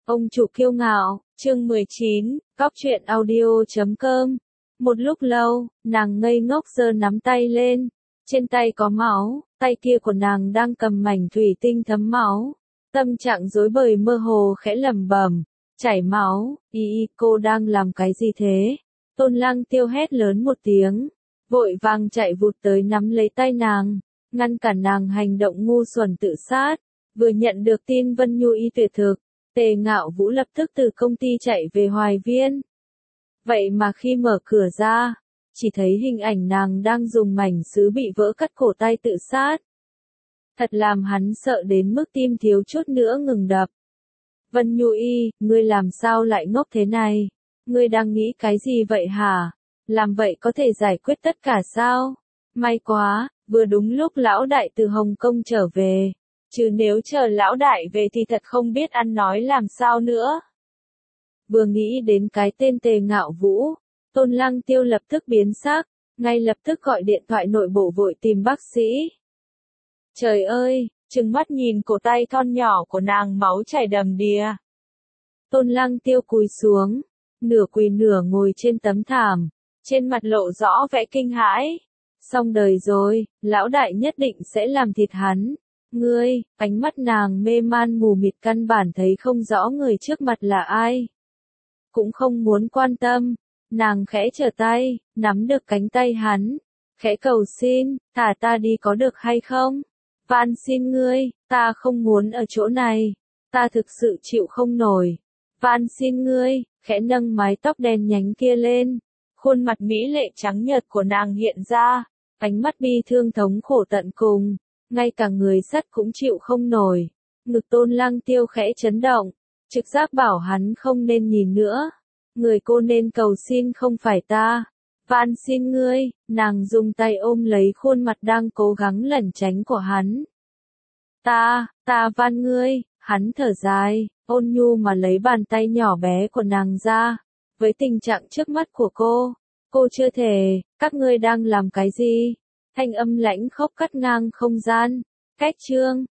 Ông chủ kiêu ngạo, chương 19, cóc truyện audio.com. Một lúc lâu, nàng ngây ngốc giơ nắm tay lên, trên tay có máu, tay kia của nàng đang cầm mảnh thủy tinh thấm máu. Tâm trạng rối bời mơ hồ khẽ lẩm bẩm, chảy máu, cô đang làm cái gì thế? Tôn Lăng Tiêu hét lớn một tiếng, vội vàng chạy vụt tới nắm lấy tay nàng, ngăn cản nàng hành động ngu xuẩn tự sát. Vừa nhận được tin Vân Nhu Y tuyệt thực, Tề Ngạo Vũ lập tức từ công ty chạy về Hoài Viên. Vậy mà khi mở cửa ra, chỉ thấy hình ảnh nàng đang dùng mảnh sứ bị vỡ cắt cổ tay tự sát. Thật làm hắn sợ đến mức tim thiếu chút nữa ngừng đập. Vân Nhu Y, ngươi làm sao lại ngốc thế này? Ngươi đang nghĩ cái gì vậy hả? Làm vậy có thể giải quyết tất cả sao? May quá, vừa đúng lúc lão đại từ Hồng Kông trở về. Chứ nếu chờ lão đại về thì thật không biết ăn nói làm sao nữa. Vừa nghĩ đến cái tên Tề Ngạo Vũ, Tôn Lăng Tiêu lập tức biến sắc, ngay lập tức gọi điện thoại nội bộ vội tìm bác sĩ. Trời ơi, trừng mắt nhìn cổ tay thon nhỏ của nàng máu chảy đầm đìa. Tôn Lăng Tiêu cúi xuống, nửa quỳ nửa ngồi trên tấm thảm, trên mặt lộ rõ vẻ kinh hãi. Xong đời rồi, lão đại nhất định sẽ làm thịt hắn. Ngươi, ánh mắt nàng mê man mù mịt căn bản thấy không rõ người trước mặt là ai. Cũng không muốn quan tâm, nàng khẽ trở tay, nắm được cánh tay hắn, khẽ cầu xin, thả ta đi có được hay không? Van xin ngươi, ta không muốn ở chỗ này, ta thực sự chịu không nổi. Van xin ngươi, khẽ nâng mái tóc đen nhánh kia lên, khuôn mặt mỹ lệ trắng nhợt của nàng hiện ra, ánh mắt bi thương thống khổ tận cùng. Ngay cả người sắt cũng chịu không nổi. Ngực Tôn Lăng Tiêu khẽ chấn động, trực giác bảo hắn không nên nhìn nữa. Người cô nên cầu xin không phải ta. Van xin ngươi, nàng dùng tay ôm lấy khuôn mặt đang cố gắng lẩn tránh của hắn. Ta van ngươi, hắn thở dài, ôn nhu mà lấy bàn tay nhỏ bé của nàng ra. Với tình trạng trước mắt của cô chưa thể, các ngươi đang làm cái gì? Thanh âm lãnh khốc cắt ngang không gian. Cách chương